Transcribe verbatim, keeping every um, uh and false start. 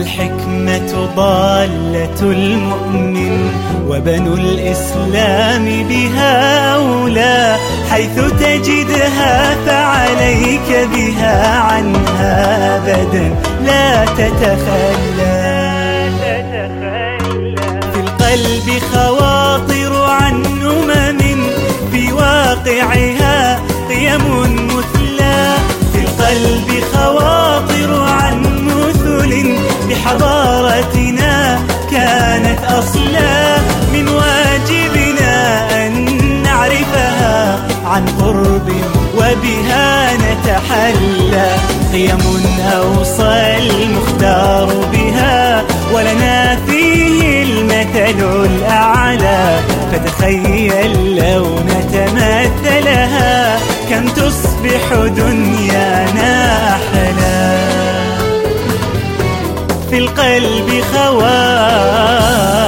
الحكمة ضالة المؤمن وبنو الإسلام بها أولى، حيث تجدها فعليك بها عنها أبدا لا تتخلى. في القلب خواطر عن أمم في واقعها قيم مثلى، في القلب خواطر عن مثل بحضارتنا كانت أصلا، من واجبنا أن نعرفها عن قرب وبها نتحلى. قيم أوصى المختار بها ولنا فيه المثل الأعلى، فتخيل لو نتمثلها كم تصبح دنيانا أحلى. في القلب خواتر